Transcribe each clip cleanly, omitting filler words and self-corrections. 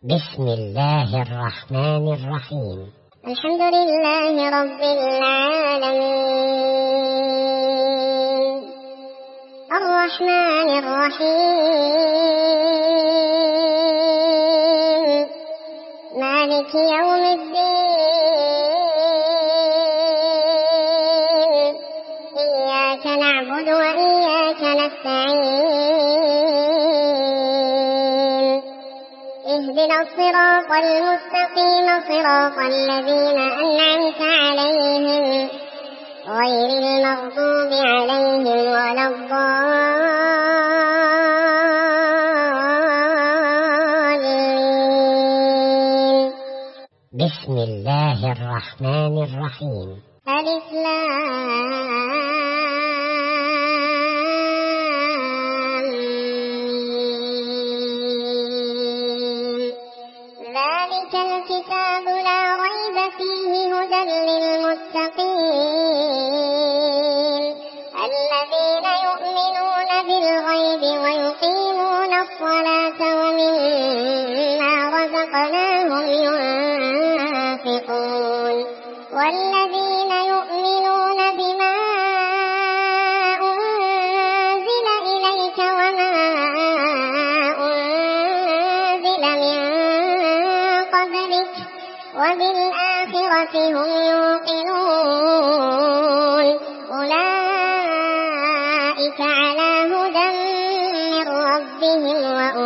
بسم الله الرحمن الرحيم. الحمد لله رب العالمين الرحمن الرحيم مالك يوم الدين إياك نعبد وإياك نستعين اهدنا الصراط المستقيم صراط الذين أنعمت عليهم غير المغضوب عليهم ولا الضالين. بسم الله الرحمن الرحيم. ألف لام ذلك الكتاب لا ريب فيه هدى للمتقين الذين يؤمنون بالغيب ويقيمون الصلاة ومما رزقناهم ينفقون والذين يؤمنون بما أنزل إليك وما أنزل من قبلك وبالآخرة هم يوقنون أولئك على هدى من ربهم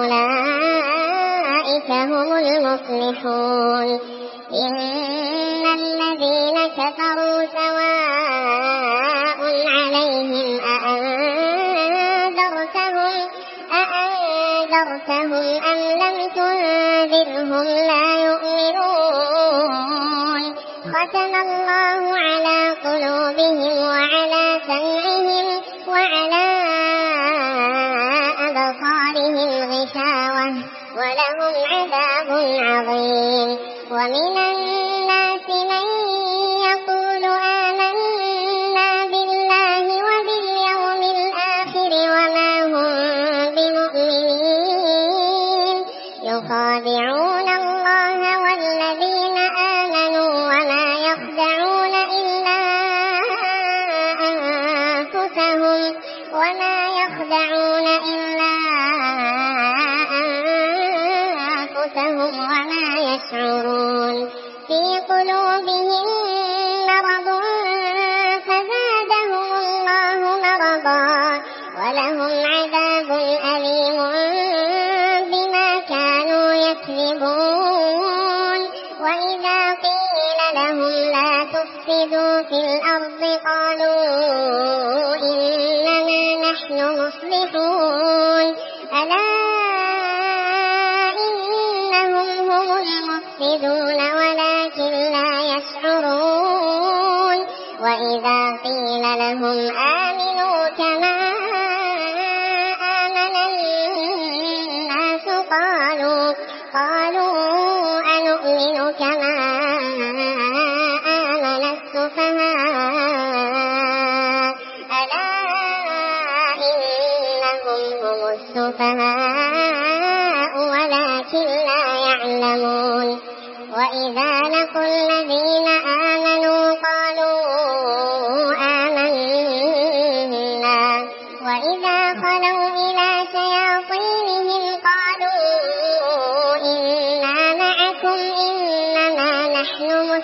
وأولئك هم المفلحون. إن الذين كفروا سواء عليهم أأنذرتهم أم لم تنذرهم لا يؤمنون. ختم الله على قلوبهم وعلى سمعهم وعلى أبصارهم غشاوة ولهم عذاب عظيم. ومن الناس من يقول آمنا بالله وباليوم الآخر وما هم بمؤمنين يخادعون الله والذين آمنوا وما يخدعون إلا أنفسهم وما يشعرون. في قلوبهم مرض فزادهم الله مرضا ولهم عذاب أليم بما كانوا يكذبون. وإذا قيل لهم لا تفسدوا في الأرض قالوا إنما نحن مصلحون ألا إنهم هم المفسدون ولكن لا يشعرون. وإذا قيل لهم آمنوا كما آمن الناس قالوا أنؤمن كما آمن السفهاء ألا إنهم هم السفهاء ولكن لا يعلمون. وإذا لقوا الذين آمنوا قالوا آمنا وإذا خلوا إلى شياطينهم قالوا إنا معكم إنما نحن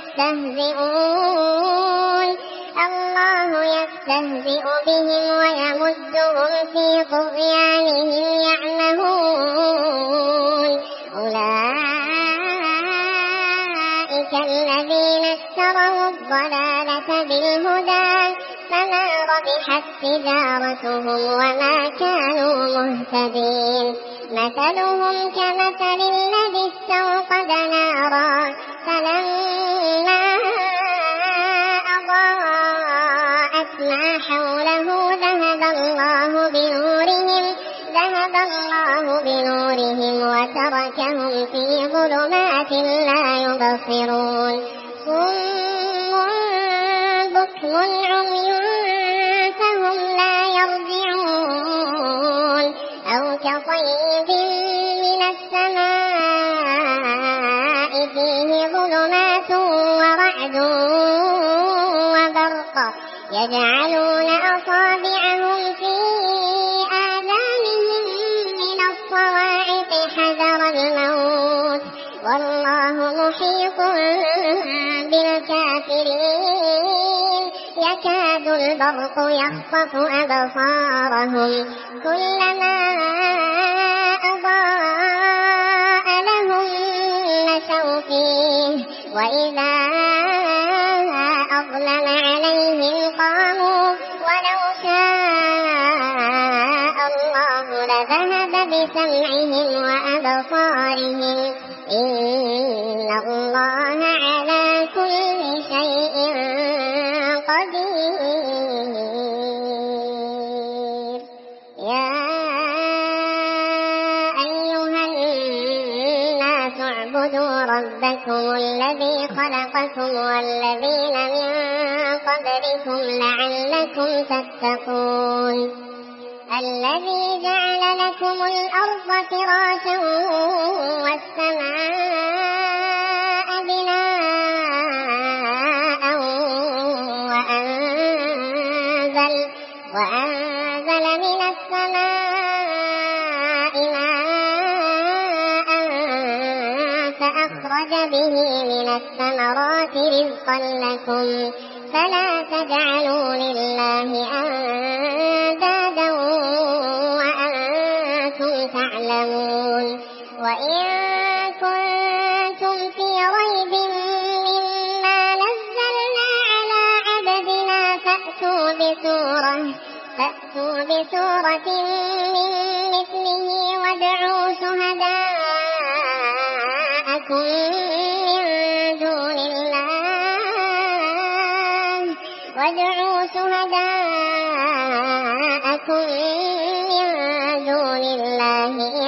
مستهزئون. الله يستهزئ بهم ويمدهم في طغيانهم يعمهون. أولئك الذين اشتروا الضلالة بالهدى فما ربحت تجارتهم وما كانوا مهتدين. مثلهم كمثل الذي استوقد نارا فلما أضاءت ما حوله ذهب الله بنورهم وتركهم في ظلمات لا يبصرون. صم بكم عمي فهم لا يرجعون. أو كصيب من السماء ورعد وبرق يجعلون أصابعهم في آذانهم من الصواعق حذر الموت والله محيط بالكافرين يكاد البرق يخطف أبصارهم كلما أضاء لهم مشوا فيه وإذا أظلم عليهم قاموا ولو شاء الله لذهب بسمعهم وأبصارهم إن الله على كل شيء قدير. يا أيها الناس اعبدوا ربكم الذي خلقكم والذين من قبلكم لعلكم تتقون الذي جعل لكم الأرض فراشا والسماء بناء وأنزل من السماء ماء فأخرج به من الثمرات رزقا لكم فلا تجعلوا لله أندادا وأنتم تعلمون. وإن كنتم في ريب مما نزلنا على عبدنا فأتوا بسورة من مثله وادعوا شهداءكم من دون الله إن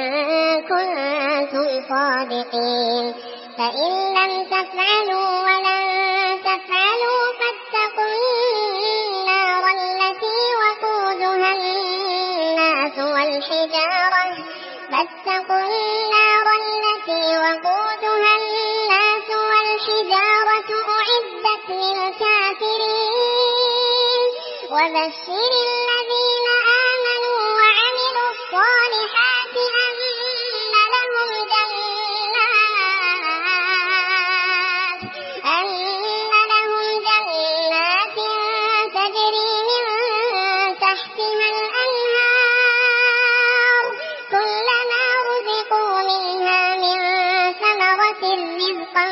كنتم صادقين فإن لم تفعلوا ولن تفعلوا فاتقوا النار التي وقودها الناس والحجارة أعدت للكافرين وبشر الذين آمنوا وعملوا الصالحات أن لهم جنات تجري من تحتها الأنهار كلما رزقوا منها من ثمرة رزقا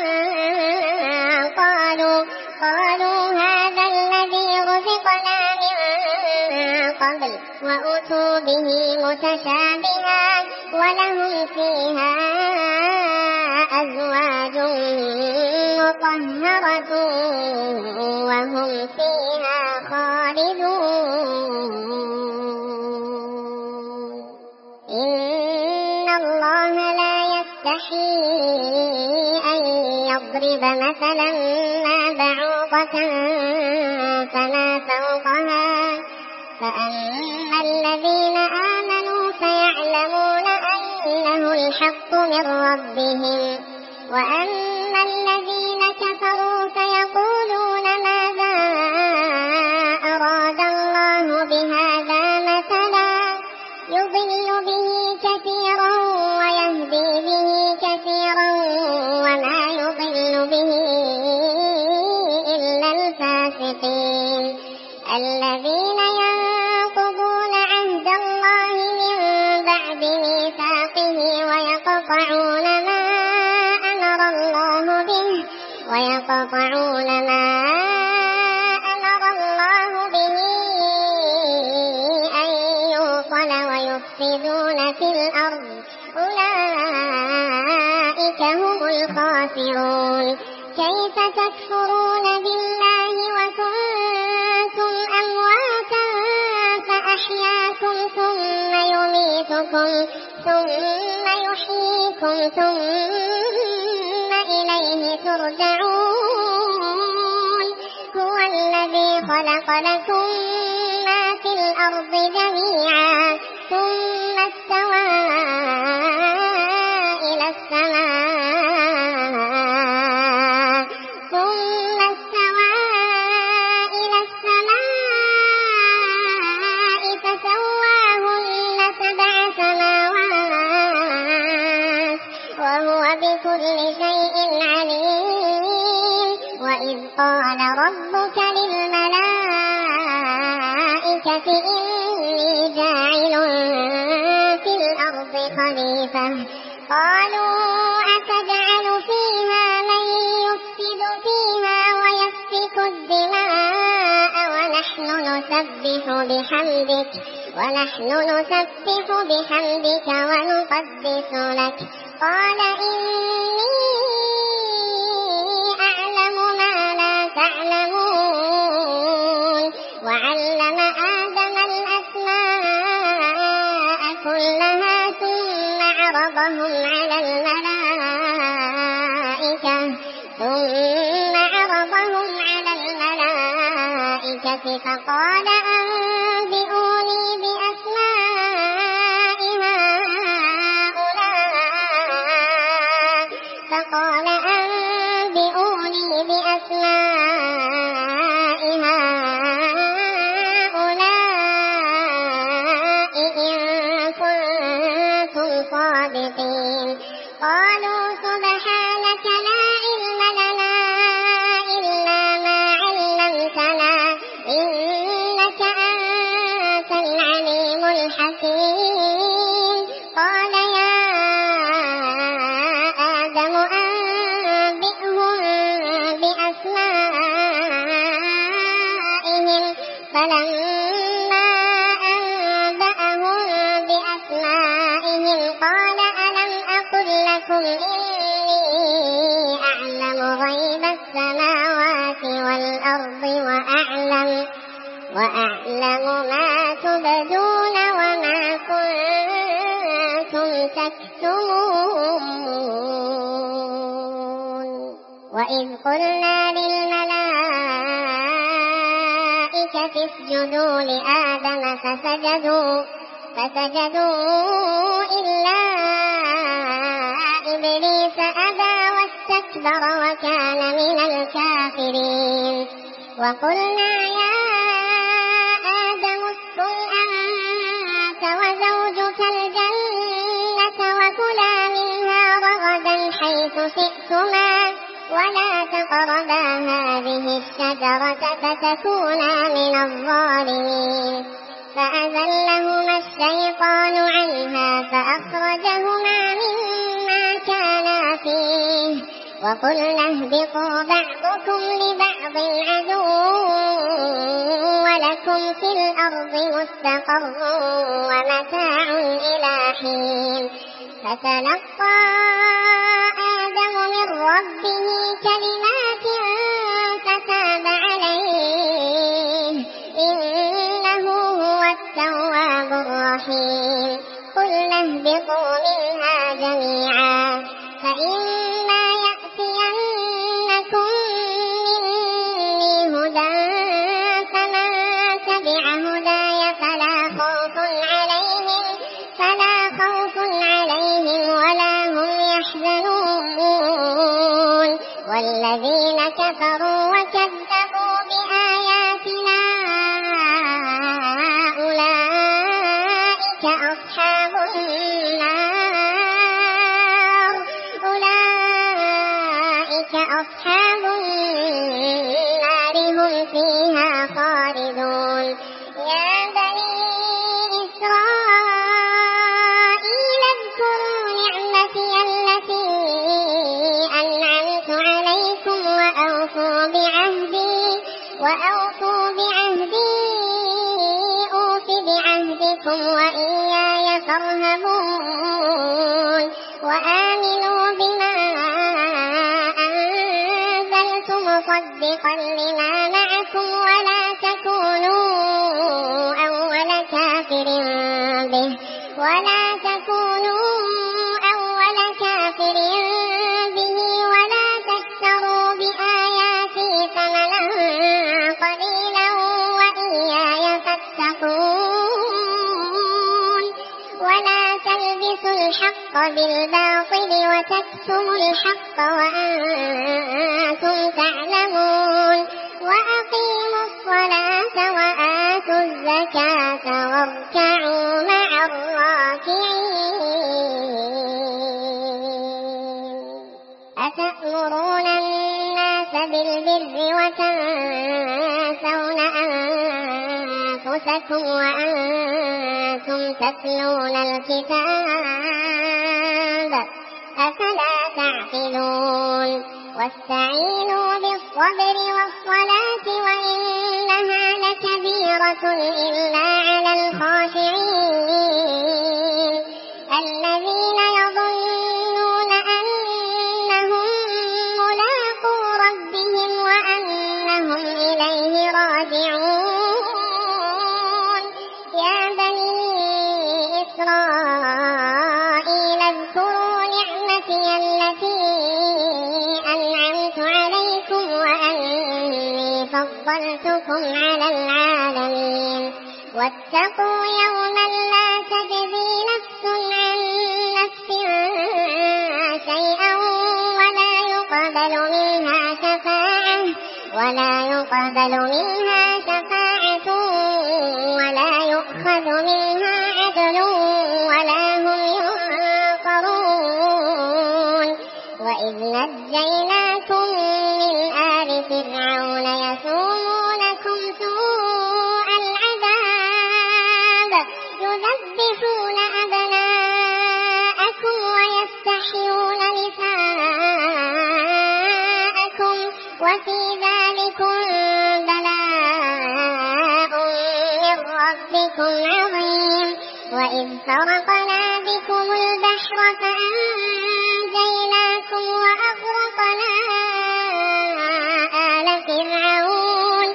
قالوا هذا الذي رزقنا من قبل وأتوا به متشابها ولهم فيها أزواج مطهرة وهم فيها خالدون. إن الله لا يستحيي أن يضرب مثلا ما بعوضة فما فوقها فأما الذين آمنوا فيعلمون أنه الحق من ربهم وأما الذين كفروا فيقولون ماذا أراد الله بهذا مثلا يضل به كثيرا ويهدي به كثيرا وما يضل به إلا الفاسقين الذين ينقضون عهد الله من بعد ميثاقه ويقطعون ما أمر الله به أن يوصل ويفسدون في الأرض أولئك هم الخاسرون. كيف تكفرون بالله وكنتم أمواتا فأحياكم ثم يميتكم ثم يحييكم ثم إليه ترجعون. هو الذي خلق لكم ما في الأرض جميعا ثم استوى إلى السماء ثم وبكل شيء عليم. وإذ قال ربك للملائكة إني جاعل في الأرض خليفة قالوا أتجعل فيها من يفسد فيها ويسفك الدماء ونحن نسبح بحمدك ونقدس لك قال إني أعلم ما لا تعلمون. وعلم آدم الأسماء كلها ثم عرضهم على الملائكة فقال أنبئوني بأسماء هؤلاء إن كنتم صادقين. قالوا سبحانك لا علم لنا إلا ما علمتنا إنك أنت العليم الحكيم. قال يا آدم أنبئهم بأسمائهم فلما أنبأهم بأسمائهم قال ألم أقل لكم إني أعلم غيب السماوات والأرض وأعلم ما تبدون وما كنتم تكتمون. وإذ قلنا للملائكة اسجدوا لآدم فسجدوا إلا إبليس أبى واستكبر وكان من الكافرين. وقلنا يا آدم اسكن أنت وزوجك الجنة وكلا منها رغدا حيث شئتما ولا تقربا هذه الشجرة فتكونا من الظالمين. فأزلهما الشيطان عنها فأخرجهما مما كانا فيه وقلنا اهبطوا بعضكم لبعض عدو ولكم في الأرض مستقر ومتاع إلى حين. فتلقى آدم من ربه كلمات فتاب عليه إنه هو التواب الرحيم. قلنا اهبطوا منها جميعا فإما يأتينكم مني هدى فمن تبع هداي فلا خوف عليهم ولا هم يحزنون. والذين كفروا وكذبوا بآياتنا أولئك أصحاب النار هم فيها خالدون. يا بني إسرائيل اذكروا نعمتي التي أنعمت عليكم وأوفوا بعهدي أوف بعهدكم وإياي فارهبون. وآمنوا بما أنزلت مصدقا لما معكم ولا تكونوا أول كافر به ولا تشتروا بآياتي ثمنا قليلا وإياي فاتقون. ولا تلبسوا الحق بالباطل وتكتموا الحق وأنتم تعلمون. وأقيموا الصلاة وآتوا الزكاة واركعوا مع الراكعين. أتأمرون الناس بالبر وتنسون أنفسكم وأنتم تتلون الكتاب أفلا تعقلون واستعينوا بالصبر والصلاة وإنها لكبيرة إلا على الخاشعين الذين يظنون أنهم ملاقو ربهم وأنهم إليه راجعون يا بني إسرائيل اذكروا نعمتي التي أنعمت عليكم وأني فضلتكم على العالمين واتقوا يوما لا تجزي نفس عن نفس شيئا ولا يقبل منها شفاعة ولا يؤخذ منها عدل ولا هم ينصرون وإذ نجيناكم من آل فرعون يسومونكم سوء العذاب يذبحون أبناءكم ويستحيون نساءكم وفي ذلكم بلاء من ربكم عظيم وإذ فرقنا بكم البحر فأنجيناكم وأغرقنا آل فرعون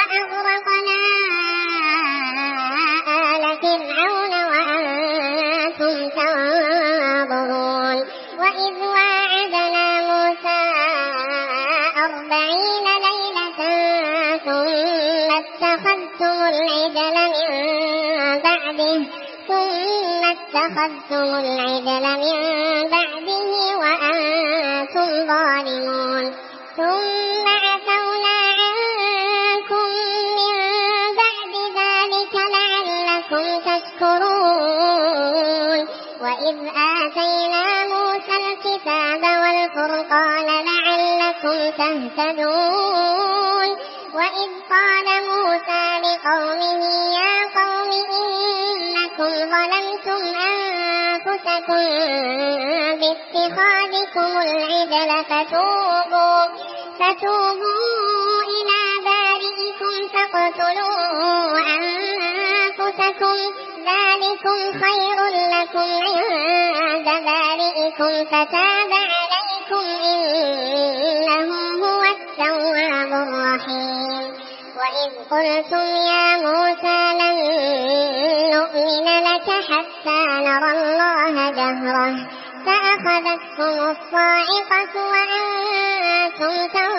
وأنتم تنظرون وإذ واعدنا موسى 40 ليلة ثم اتخذتم العجل من بعده وأنتم ظالمون ثم عفونا عنكم من بعد ذلك لعلكم تشكرون وإذ آتينا موسى الكتاب والفرقان لعلكم تهتدون وإذ قال موسى لقومه يا قوم إنكم ظلمتم أنفسكم باتخاذكم العجل فتوبوا إلى بارئكم فاقتلوا أنفسكم ذلكم خير لكم عند بارئكم فتاب عليكم إنه هو التواب الرحيم وإذ قلتم يا موسى لن نؤمن لك حتى نرى الله جهرة فأخذتكم الصاعقة وأنتم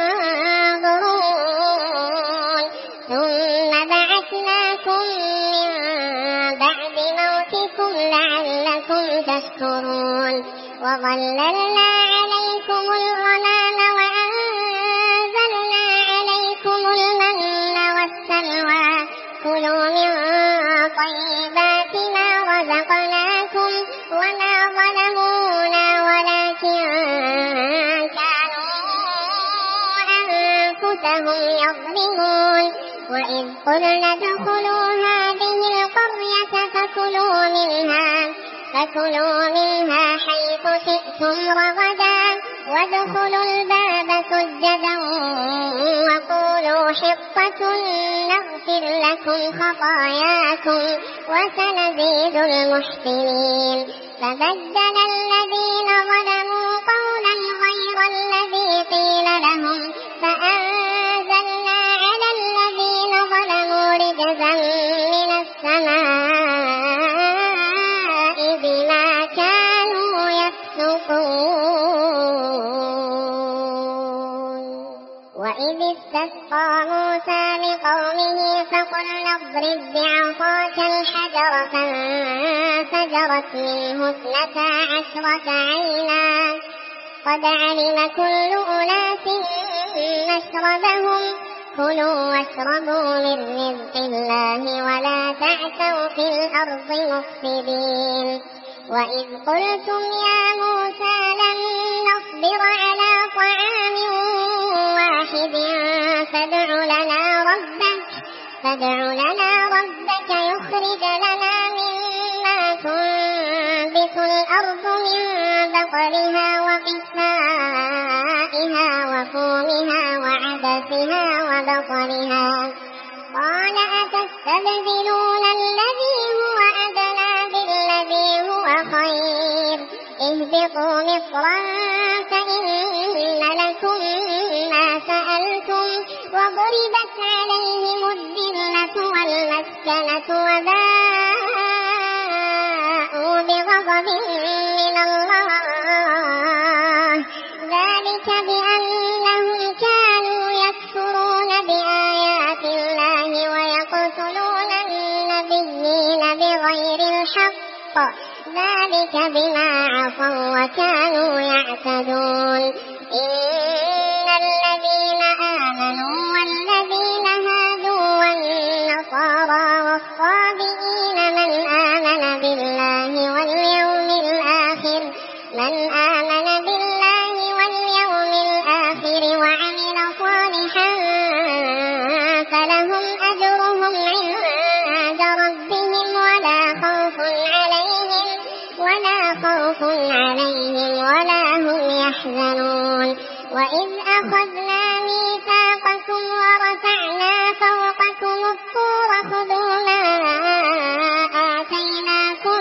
تنظرون ثم بعثناكم من بعد موتكم لعلكم تشكرون وظللنا عليكم الغمام وأنزلنا عليكم المن والسلوى كلوا من طيبات ما رزقناكم وما ظلمونا ولكن كانوا أنفسهم يظلمون وإذ قلنا ادخلوا هذه القرية فكلوا منها حيث شئتم رغدا وادخلوا الباب سجدا وقولوا حطة نغفر لكم خطاياكم وسنزيد المحسنين فبدل الذين ظلموا قولا غير الذي قيل لهم فأنزلنا على الذين ظلموا رجزا من السماء بما كانوا يفسقون وإذ استسقى موسى لقومه فقلنا اضرب بعصاك الحجر فانفجرت منه 12 عينا قد علم كل أناس مشربهم كلوا واشربوا من رزق الله ولا تعثوا في الأرض مفسدين وإذ قلتم يا موسى لن نصبر على ادْعُ لَنَا رَبَّكَ يُخْرِجْ لَنَا مِمَّا تُنبِتُ الْأَرْضُ مِن بَقْلِهَا وَقِثَّائِهَا وَفُومِهَا وَعَدَسِهَا وَبَصَلِهَا قَالَ أَتَسْتَبْدِلُونَ الَّذِي هُوَ أَدْنَىٰ بِالَّذِي هُوَ خَيْرٌ اهْبِطُوا مِصْرًا فَإِنَّ لَكُم مَّا سَأَلْتُمْ وَضُرِبَتْ عَلَيْهِمُ الذِّلَّةُ وَالْمَسْكَنَةُ وَبَاءُوا بِغَضَبٍ مِّنَ اللَّهِ ذَلِكَ بِأَنَّهُمْ كَانُوا يَكْفُرُونَ بِآيَاتِ اللَّهِ وَيَقْتُلُونَ النَّبِيِّينَ بِغَيْرِ الْحَقِّ ذَلِكَ بِمَا عَصَوا وَّكَانُوا يَعْتَدُونَ إِنَّ الَّذِينَ آمَنُوا وَالَّذِينَ هَادُوا وَالنَّصَارَىٰ وَالصَّابِئِينَ مَنْ آمَنَ بِاللَّهِ وَالْيَوْمِ الْآخِرِ وَعَمِلَ صَالِحًا فَلَهُمْ أَجْرُهُمْ عِندَ رَبِّهِمْ وَلَا خوف عليهم ولا هم يحزنون وإذ أخذنا ميثاقكم ورفعنا فوقكم الطور خذوا ما آتيناكم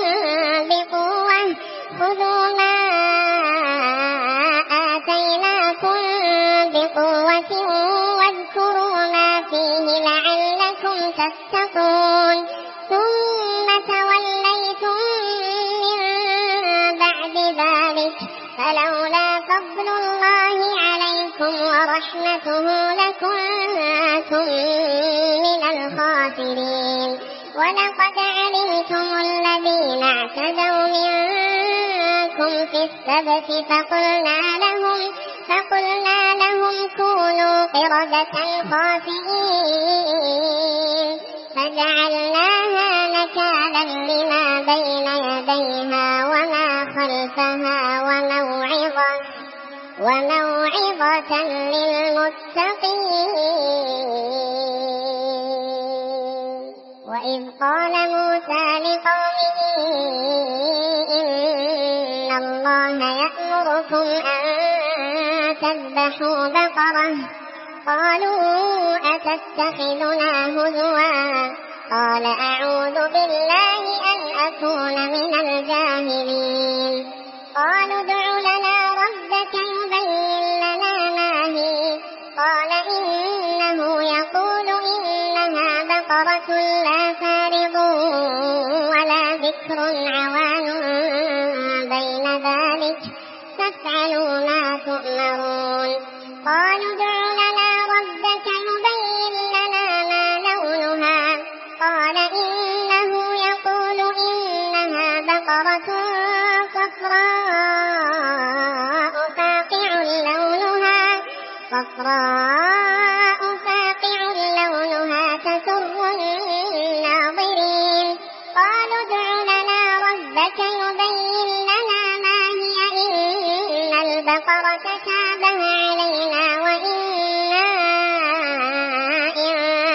بقوة واذكروا ما فيه لعلكم تتقون ثم توليتم من بعد ذلك فلولا فضل الله عليكم ورحمته لكنتم من الخاسرين ولقد علمتم الذين اعتدوا منكم في السبت فقلنا لهم كونوا قردة خاسئين فجعلناها نكالا لما بين يديها وما خلفها وموعظة للمتقين وإذ قال موسى لقومه إن الله يأمركم أن تذبحوا بقرة قالوا أتتخذنا هزوا قال أعوذ بالله أن أكون من الجاهلين قالوا ادع لنا ربك يبين لنا ما هي قال إنه يقول إنها بقرة لا فارض ولا بكر عوان بين ذلك فافعلوا ما تؤمرون قالوا ادع لنا ربك يبين لنا ما لونها قال إنه يقول إنها بقرة صفراء فاقع لونها تسر الناظرين قالوا ادع لنا ربك يبين لنا ما هي إن البقرة تشابه علينا وإنا إن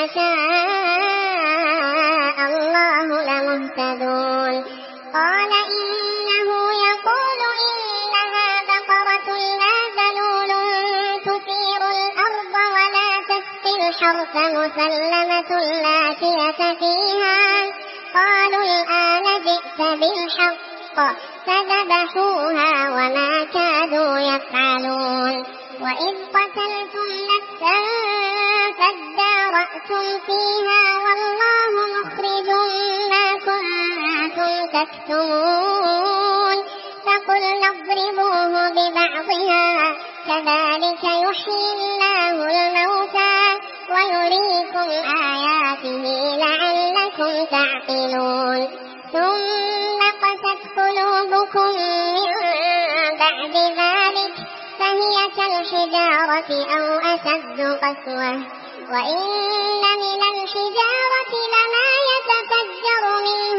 شاء الله لمهتدون قال إنه يقول إنها بقرة لا ذلول تثير الأرض ولا تسقي الحرث مسلمة لا شية فيها قالوا الآن جئت بالحق فذبحوها وما كادوا يفعلون وإذ قتلتم نفسا فادارأتم فيها والله مخرج ما كنتم تكتمون فقلنا اضربوه ببعضها كذلك يحيي الله الموتى ويريكم آياته لعلكم تعقلون ثم قست قلوبكم من بعد ذلك فهي كالحجارة أو أشد قسوة وإن من الحجارة لما يتفجر منه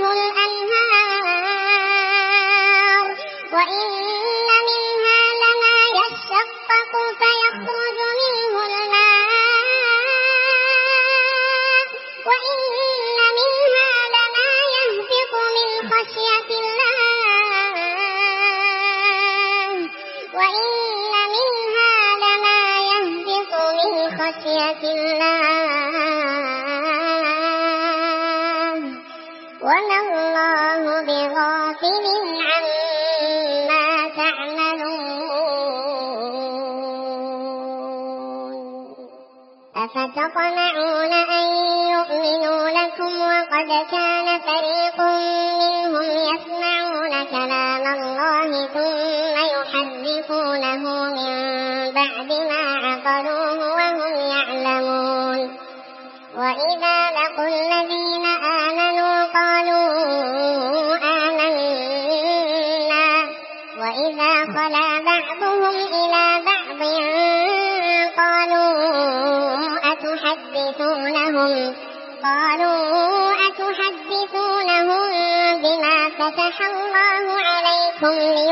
الأنهار وإن منها لما يشقق فيخرج منه الماء وإن منها لما يهبط من خشية الله وما الله بغافل عما تعملون أفتطمعون أن يؤمنوا لكم وقد كان فريق منهم يسمعون كلام الله ثم يحرفونه من بعد ما عقلوه وهم يعلمون وإذا لقوا الذين آمنوا قالوا آمنا وإذا خلا بعضهم إلى بعض قالوا أتحدثونهم بما فتح الله عليكم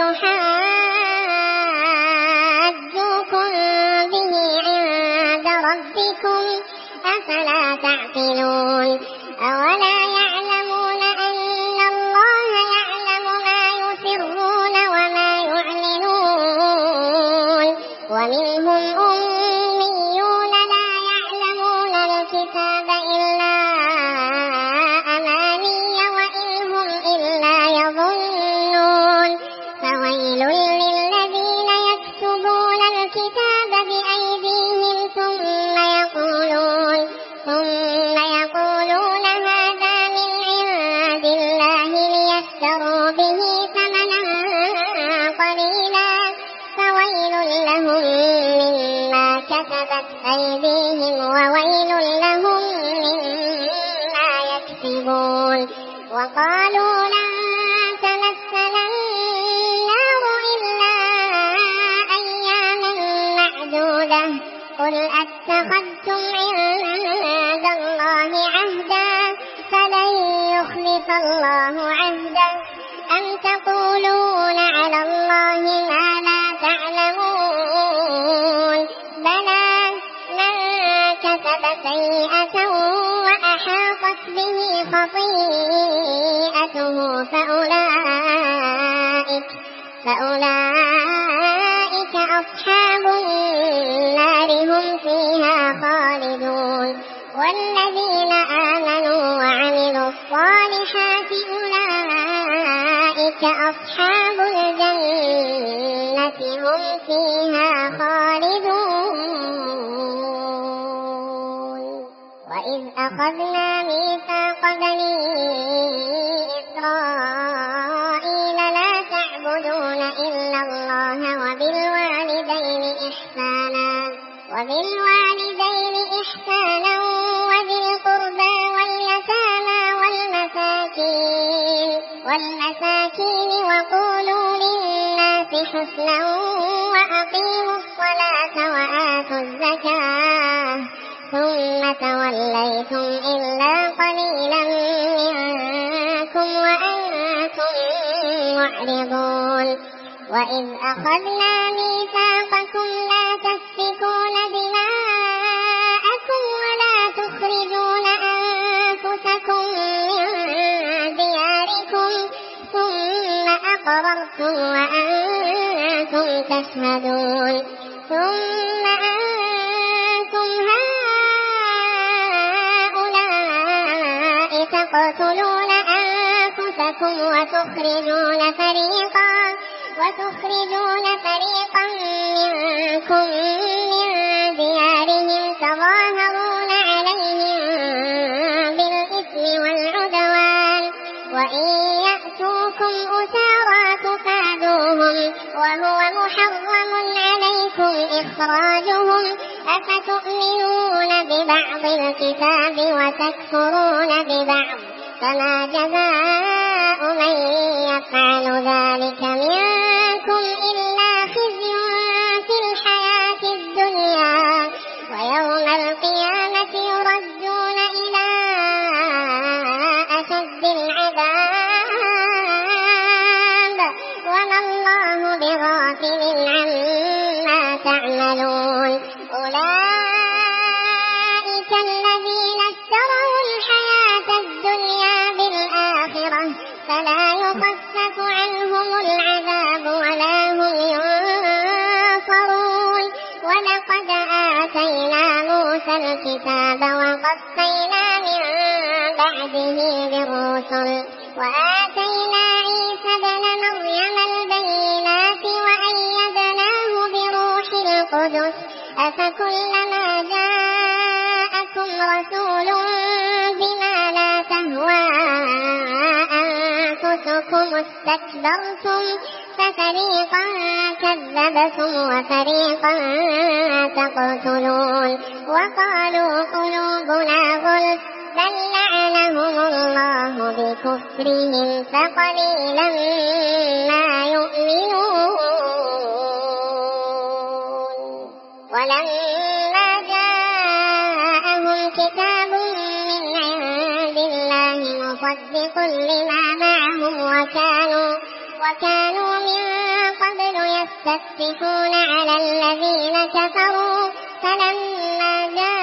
ليحاجوكم به عند ربكم أفلا تعقلون أولا يعلمون أن الله يعلم ما يسرون وما يعلنون ومنهم أميون لا يعلمون الكتاب إلا أماني وإن هم إلا يظنون فويل للذين يكتبون الكتاب بأيديهم ثم يقولون هذا من عند الله ليشتروا به ثمنا قليلا فويل لهم مما كتبت أيديهم وويل لهم مما يكسبون وقالوا لن تمسنا النار إلا أياما معدودة قل أتخذتم عند الله عهدا فلن يخلف الله عهده أم تقولون على الله ما لا تعلمون بلى من كسب سيئة وأحاطت به خطيئته فأولئك أصحاب النار هم فيها خالدون والذين آمنوا وعملوا الصالحات أولئك أصحاب الجنة هم فيها خالدون وإذ أخذنا ميثاق بني إسرائيل لا تعبدون إلا الله وبالوالدين إحسانا وذي القربى واليتامى والمساكين وقولوا للناس حسنا وأقيموا الصلاة وآتوا الزكاة ثم توليتم إلا قليلا منكم وأنتم معرضون وإذ أخذنا ميثاقكم لا تسفكون دماءكم ولا تخرجون أنفسكم من دياركم ثم أقررتم وأنتم تشهدون ثم أنتم هؤلاء تقتلون أنفسكم وتخرجون فريقا منكم من ديارهم تظاهرون عليهم بالإثم والعدوان وإن يأتوكم أسارى تفادوهم وهو محرم عليكم إخراجهم أفتؤمنون ببعض الكتاب وتكفرون ببعض فما جزاء من يفعل ذلك منكم إلا خزي في الحياة الدنيا ويوم القيامة يردون إلى أشد العذاب وما الله بغافل عما تعملون أولئك الذين اشتروا الحياة الدنيا بالآخرة فلا يخفف عنهم العذاب ولا هم ينظرون الكتاب وقفينا من بعده بالرسل وآتينا عيسى ابن مريم البينات وأيدناه بروح القدس أفكلما جاءكم رسول بما لا تهوى أنفسكم استكبرتم ففريقا كذبتم وفريقا تقتلون وقالوا قلوبنا غلف بل لعنهم الله بكفرهم فقليلا ما يؤمنون ولما جاءهم كتاب من عند الله مصدق لما معهم وكانوا من قبل يستفتحون على الذين كفروا فلما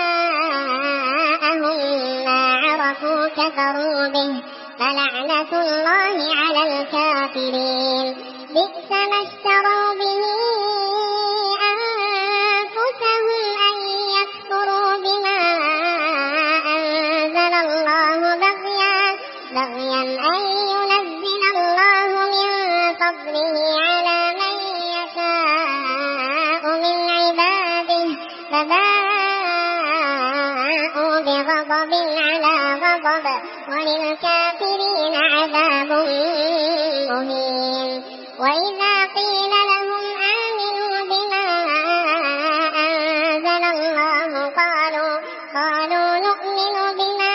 جاءهم ما عرفوا كفروا به فلعنة الله على الكافرين بئس ما اشتروا به أنفسهم أن يكفروا بما أنزل الله بغيا أن ينزل الله من فضله على من يشاء من عباده فباءوا بغضب على غضب وللكافرين عذاب مهين وإذا قيل لهم آمنوا بما أنزل الله قالوا نؤمن بما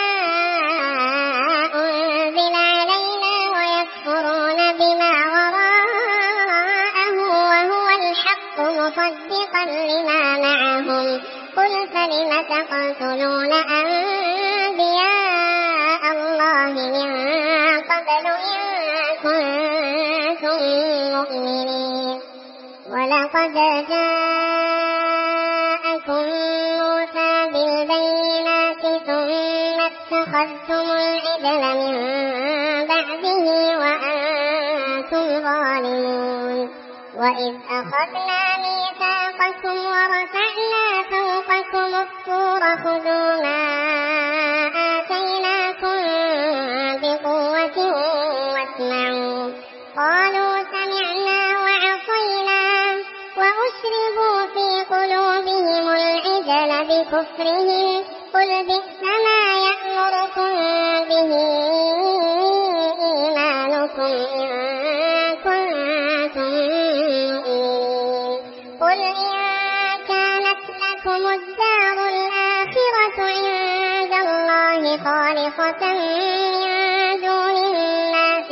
أنزل علينا ويكفرون بما وراءه وهو الحق مصدقا لما معهم قل فلم تقتلون أنبياء الله من قبل إن كنتم مؤمنين ولقد جاءكم موسى بالبينات ثم اتخذتم العجل من بعده وأنتم ظالمون وإذ أخذنا ميثاقكم ورفعنا فوقكم الطور خذوا ما آتيناكم بقوة واسمعوا قالوا سمعنا وعصينا وأشربوا في قلوبهم العجل بكفرهم قل بئس ما يأمركم به إيمانكم إن كنتم مؤمنين قل إن كانت لكم الدار الآخرة عند الله خالصة من دون الناس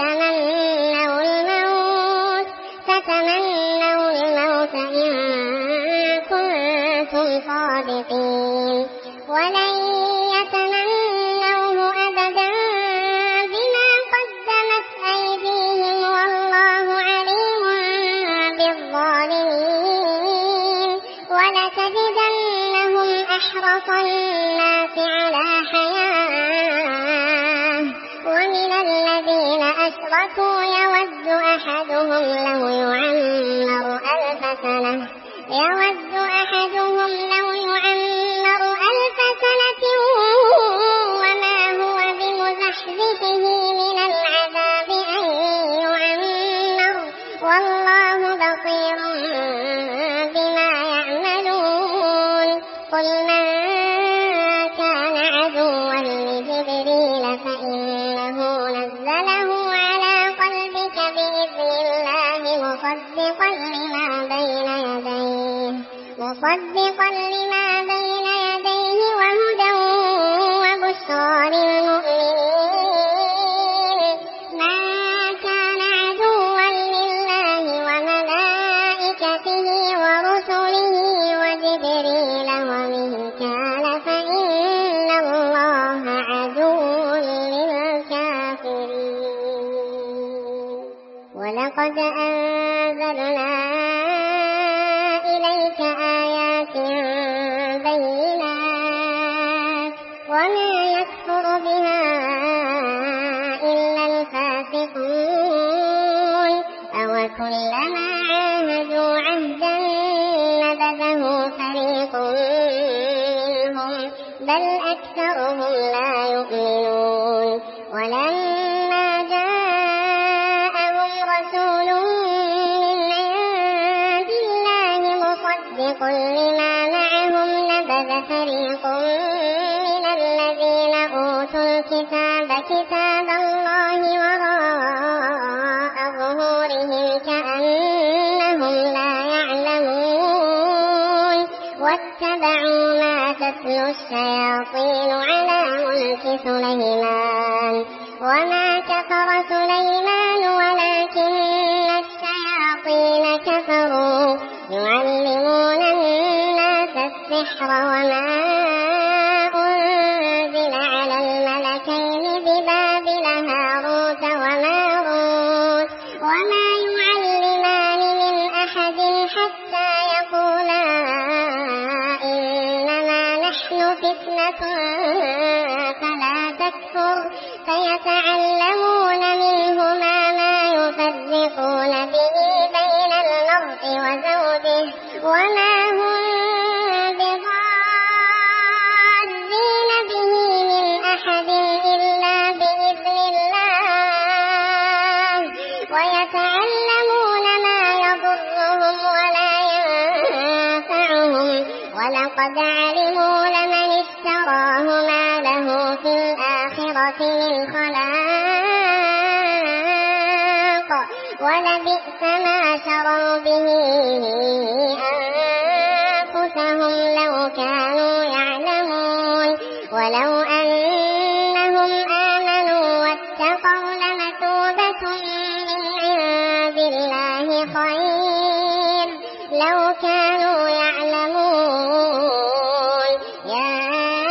فتمنوا الموت إن كنتم صادقين ولن يتمنوه أبدا بما قدمت أيديهم والله عليم بالظالمين ولتجدنهم أحرص الناس على حياة ومن الذين أشركوا يود أحدهم لو يعمر ألف سنة وما هو بمزحزحه من العذاب أن يعمر والله بصير بما يعملون قل من كان عدوا لجبريل فإنه نزله على قلبك بإذن الله مصدقا لما بين يديه وهدى وبشرى للمؤمنين من كان عدوا لله وملائكته ورسله وجبريل وميكال فإن الله عدو للكافرين ولقد أنزلنا إليك آيات بينات وما يكفر بها إلا الفاسقون أوكلما عاهدوا عهدا نبذه فريق منهم بل أكثرهم لا يؤمنون ولما جاءهم رسول من عند الله مصدق لما معهم نبذ فريق من الذين أوتوا الكتاب كتاب الله وراء ظهورهم كأنهم لا يعلمون واتبعوا ما تتلو الشياطين على ملك سليمان وما كفر سليمان ولكن الشياطين كفروا يعلمون الناس السحر وما أنزل على الملكين ببابل هاروت وماروت وما يعلمان من أحد حتى يقولا إنما نحن فتنة فلا تكفر فيتعلمون منهما ما يفرقون به بين المرء وزوجه وما هم بضارين به من أحد إلا بإذن الله ويتعلمون ما يضرهم ولا ينفعهم ولقد علموا لمن اشتراه ما له في الآخرة من خلاق ولبئس ما شروا به أنفسهم لو كانوا يعلمون ولو أنهم آمنوا واتقوا لمثوبة من عند الله خير لو كانوا يعلمون يا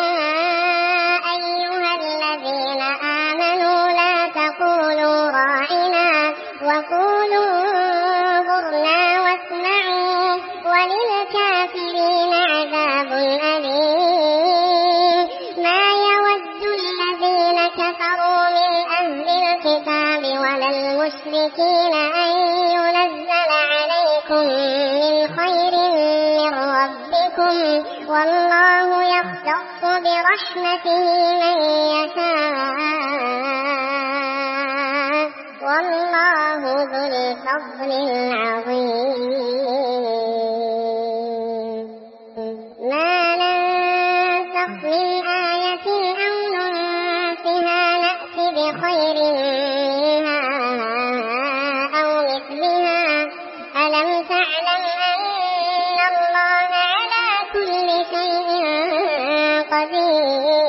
أيها الذين آمنوا لا تقولوا راعنا وقولوا انظرنا واسمعوا وللكافرين عذاب أليم ما يود الذين كفروا من أهل الكتاب ولا المشركين أن ينزل عليكم من خير من ربكم والله يختص برحمته من يشاء والله ذو الفضل العظيم ما ننسخ من آية أو ننسها نأت بخير منها أو مثلها ألم تعلم أن الله على كل شيء قدير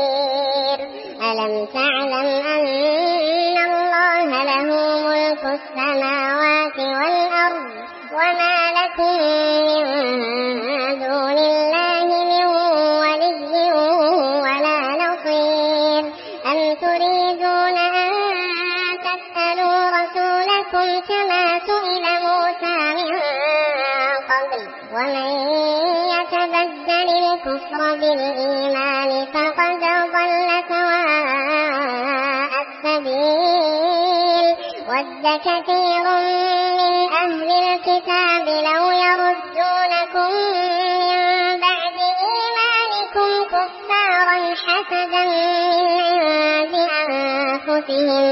ألم تعلم أن الله له ملك السماوات والأرض وما لكم من دون الله من ولي ولا نصير أم تريدون أن تسألوا رسولكم كما سئل موسى من قبل ومن يتبدل الكفر بالإيمان فقد ضل سواء السبيل ود كثير من أهل الكتاب لو يردونكم من بعد إيمانكم كفارا حسدا من عند أنفسهم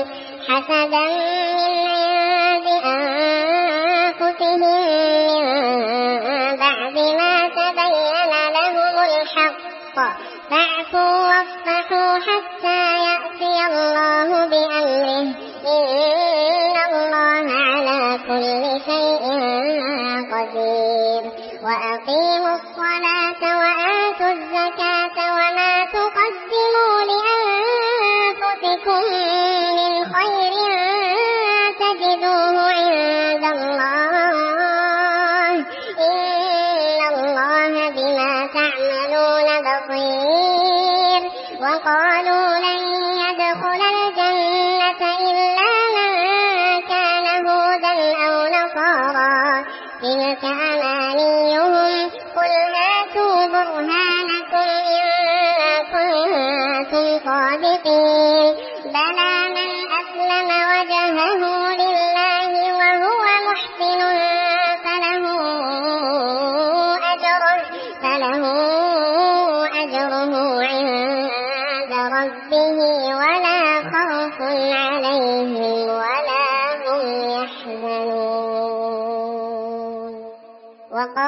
من بعد ما تبين لهم الحق فاعفوا واصفحوا حتى يأتي الله بأمره إن الله على كل شيء قدير وأقيموا الصلاة وآتوا الزكاة وما تقدموا لأنفسكم من خير تجدوه عند الله إن الله بما تعملون بصير وقالوا لن يدخل الجنة إلا من كان هودا أو نصارى تلك أمانيهم قل هاتوا برهانكم إن كنتم صادقين بلى من أسلم وجهه لله وهو محسن فله أجره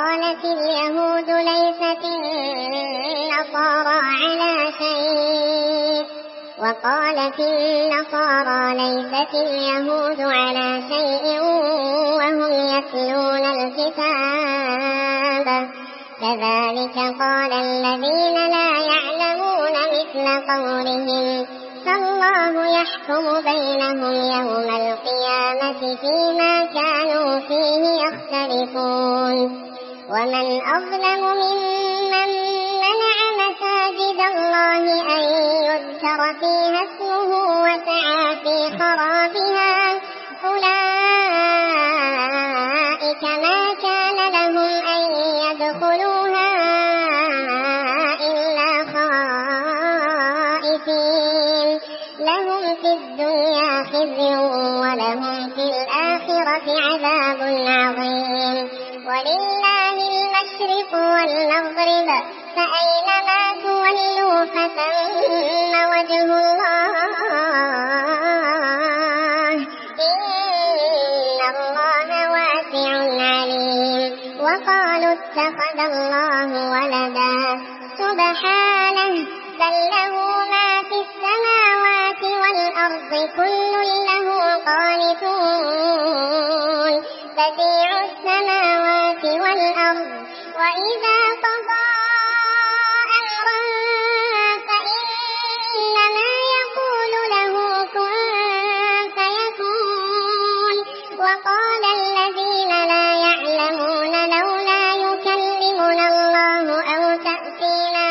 وقالت اليهود ليست النصارى على شيء وقالت النصارى ليست اليهود على شيء وهم يتلون الكتاب كذلك قال الذين لا يعلمون مثل قولهم فالله يحكم بينهم يوم القيامة فيما كانوا فيه يختلفون ومن أظلم ممن منع مساجد الله أن يذكر فيها اسمه وسعى في خرابها أولئك ما كان لهم أن يدخلوها إلا خائفين لهم في الدنيا خزي ولهم في الآخرة عذاب عظيم ولله المشرق والمغرب فأينما تولوا فثم وجه الله إن الله واسع عليم وقالوا اتخذ الله ولدا سبحانه بل له ما في السماوات والأرض كل له قانتون بديع السماوات والأرض وإذا قضى أمرا فإنما يقول له كن فيكون وقال الذين لا يعلمون لولا يكلمنا الله أو تأتينا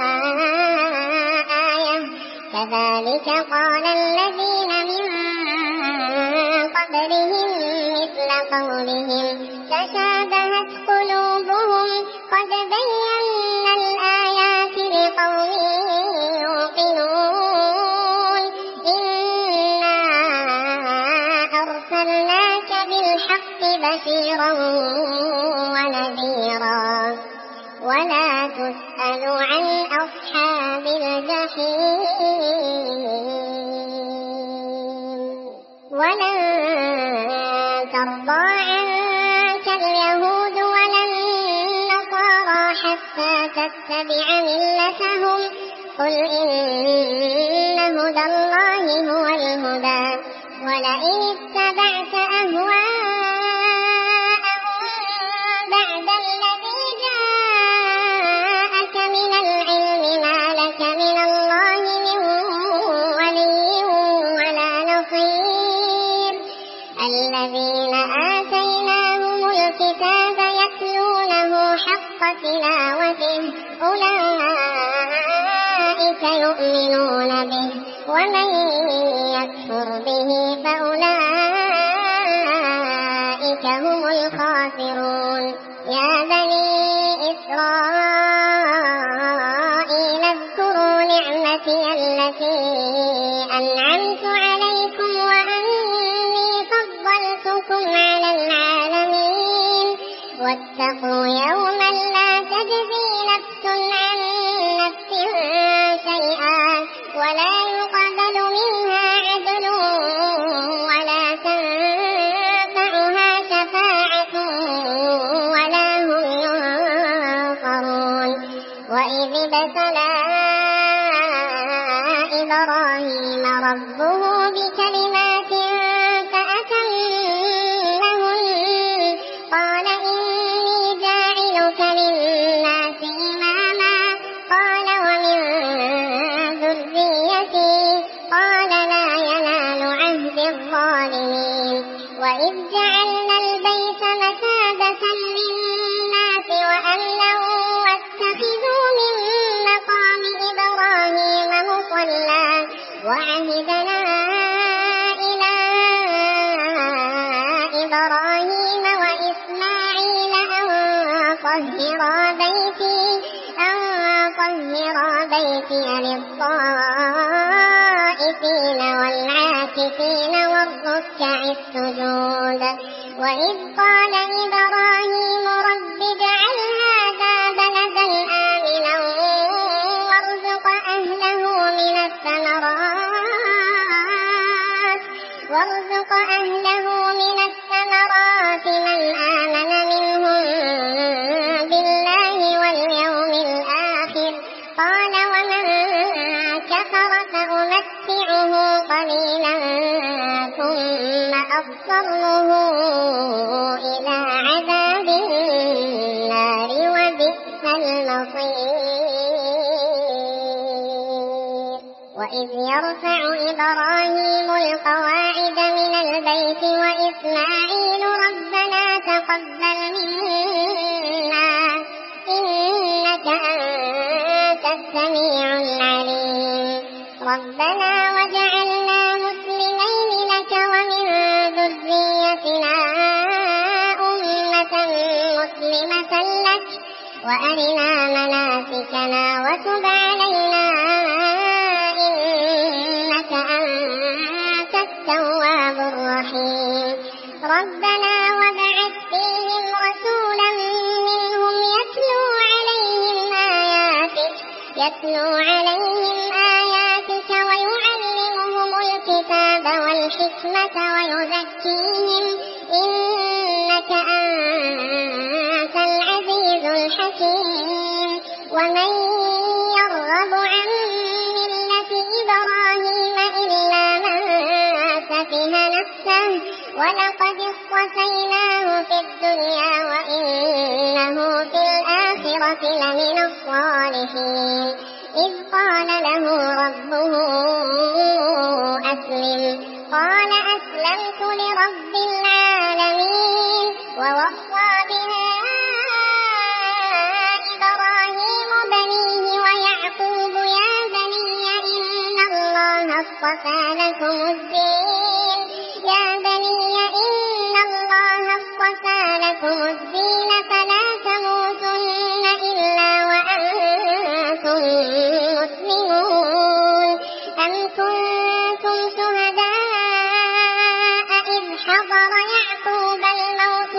آية كذلك قال الذين من قبلهم مثل قولهم تشابهت قلوبهم قد بينا الآيات لقوم يوقنون إنا أرسلناك بالحق بشيرا ونذيرا ولا تسأل عن أصحاب الجحيم ولن ترضى عنك اليهود ولا النصارى حتى تتبع ملتهم قل إن هدى الله هو الهدى ولئن اتبعت أهواءهم بعد الذي جاءك من العلم ما لك من الله من ولي ولا نصير الذين آتيناهم الكتاب يتلونه حق تلاوته أولئك يؤمنون به ومن يكفر به فأولئك هم الخاسرون يا بني إسرائيل اذكروا نعمتي التي أنعمت عليكم وأني فضلتكم على العالمين واتقوا يوما لا تجزي نفس عن نفس شيئا ولا يقبل منها عدل ولا تنفعها شفاعة ولا هم ينصرون وإذ ابتلى إبراهيم ربه بكلمات فأتمهن قال إني جاعلك للناس إماما قال ومن ذريتي قال لا ينال عهد الظالمين وإذ جعلنا البيت مثابة للناس وأمنا واتخذوا من مقام إبراهيم مصلى وعهدنا إلى إبراهيم وإسماعيل أن طهرا بيتي للطائفين والعاكفين والركع السجود وإذ قال إبراهيم رب اجعل هذا بلدا آمنا وارزق أهله من الثمرات من آمن منهم وإذ يرفع إبراهيم القواعد من البيت وإسماعيل ربنا تقبل منا إنك أنت السميع العليم ربنا وجعلنا مسلمين لك ومن ذريتنا أمة مسلمة لك وأرنا مناسكنا وتب علينا إنك أنت التواب الرحيم ربنا وابعث فيهم رسولا منهم يتلو عليهم آياتك ويعلمهم الكتاب والحكمة ويزكيهم إنك أنت العزيز الحكيم ومن يرغب عن ملة إبراهيم إلا من سفه نفسه ولقد اصطفيناه في الدنيا وإنه في الآخرة لمن الصالحين إذ قال له ربه أسلم قال أسلمت لرب العالمين ووصى بها إبراهيم بنيه ويعقوب يا بني إن الله اصطفى لكم الدين فلا تموتن إلا وأنتم مسلمون أم كنتم شهداء إذ حضر يعقوب الموت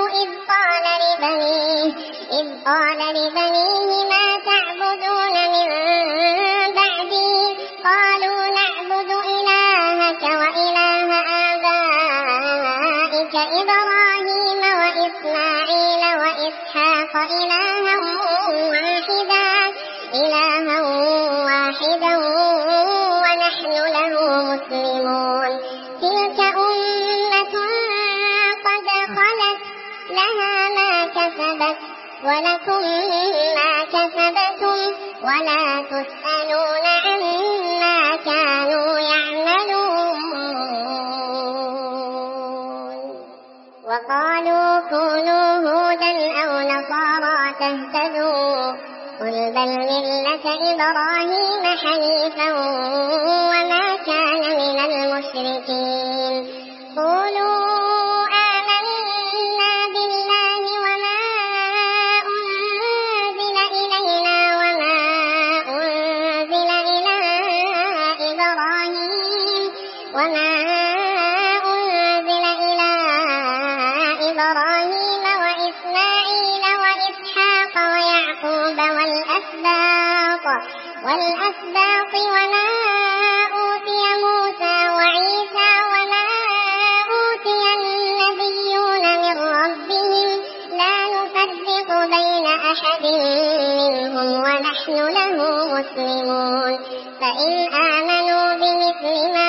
إذ قال لبنيه ما تعبدون من بعدي قالوا نعبد إلهك وإله آبائك إبراهيم وإسماعيل وإسحاق إلها واحدا ونحن له مسلمون تلك أمة قد خلت لها ما كسبت ولكم ما كسبتم ولا تسألون عما كانوا يعملون وقالوا كونوا هودا أو نصارى تهتدوا قل بل ملة إبراهيم حنيفا وما كان من المشركين قولوا آمنا بالله وما أنزل إلينا وما أنزل إلى إبراهيم وإسماعيل وإسحاق ويعقوب والأسباط وما أوتي موسى وعيسى وما أوتي النبيون من ربهم لا نفرق بين أحد منهم ونحن له مسلمون فإن آمنوا بمثل ما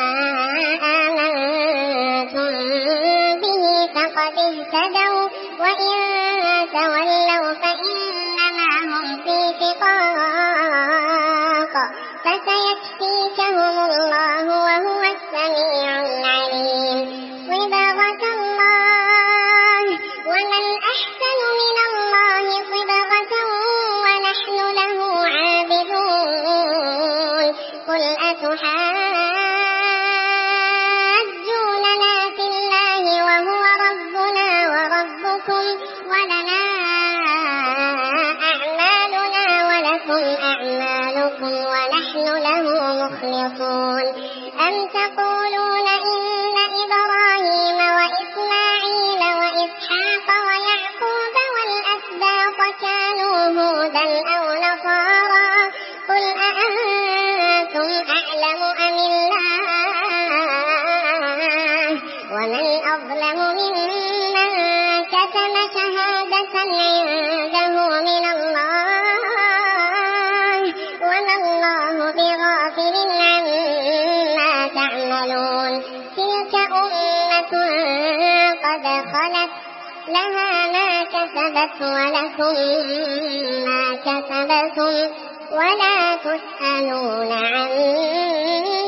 آمنتم به فقد اهتدوا وإن تولوا فإنما هم في شقاق فسيكفيكهم الله وهو السميع العليم صبغة الله ومن أحسن من الله صبغة ونحن له عابدون قل أتحاجوننا في الله وهو ربنا وربكم ولنا أعمالنا ولكم أعمالكم ونحن له مخلصون أم تقولون إن إبراهيم وإسماعيل وإسحاق ويعقوب والأسباط كانوا هودا أو نصارى قل أأنتم أعلم أم الله ومن أظلم ممن كتم شهادة عنده من الله وما الله بغافل عما تعملون تلك أمة قد خلت لها ما كسبت ولكم ما كسبتم ولا تسألون عما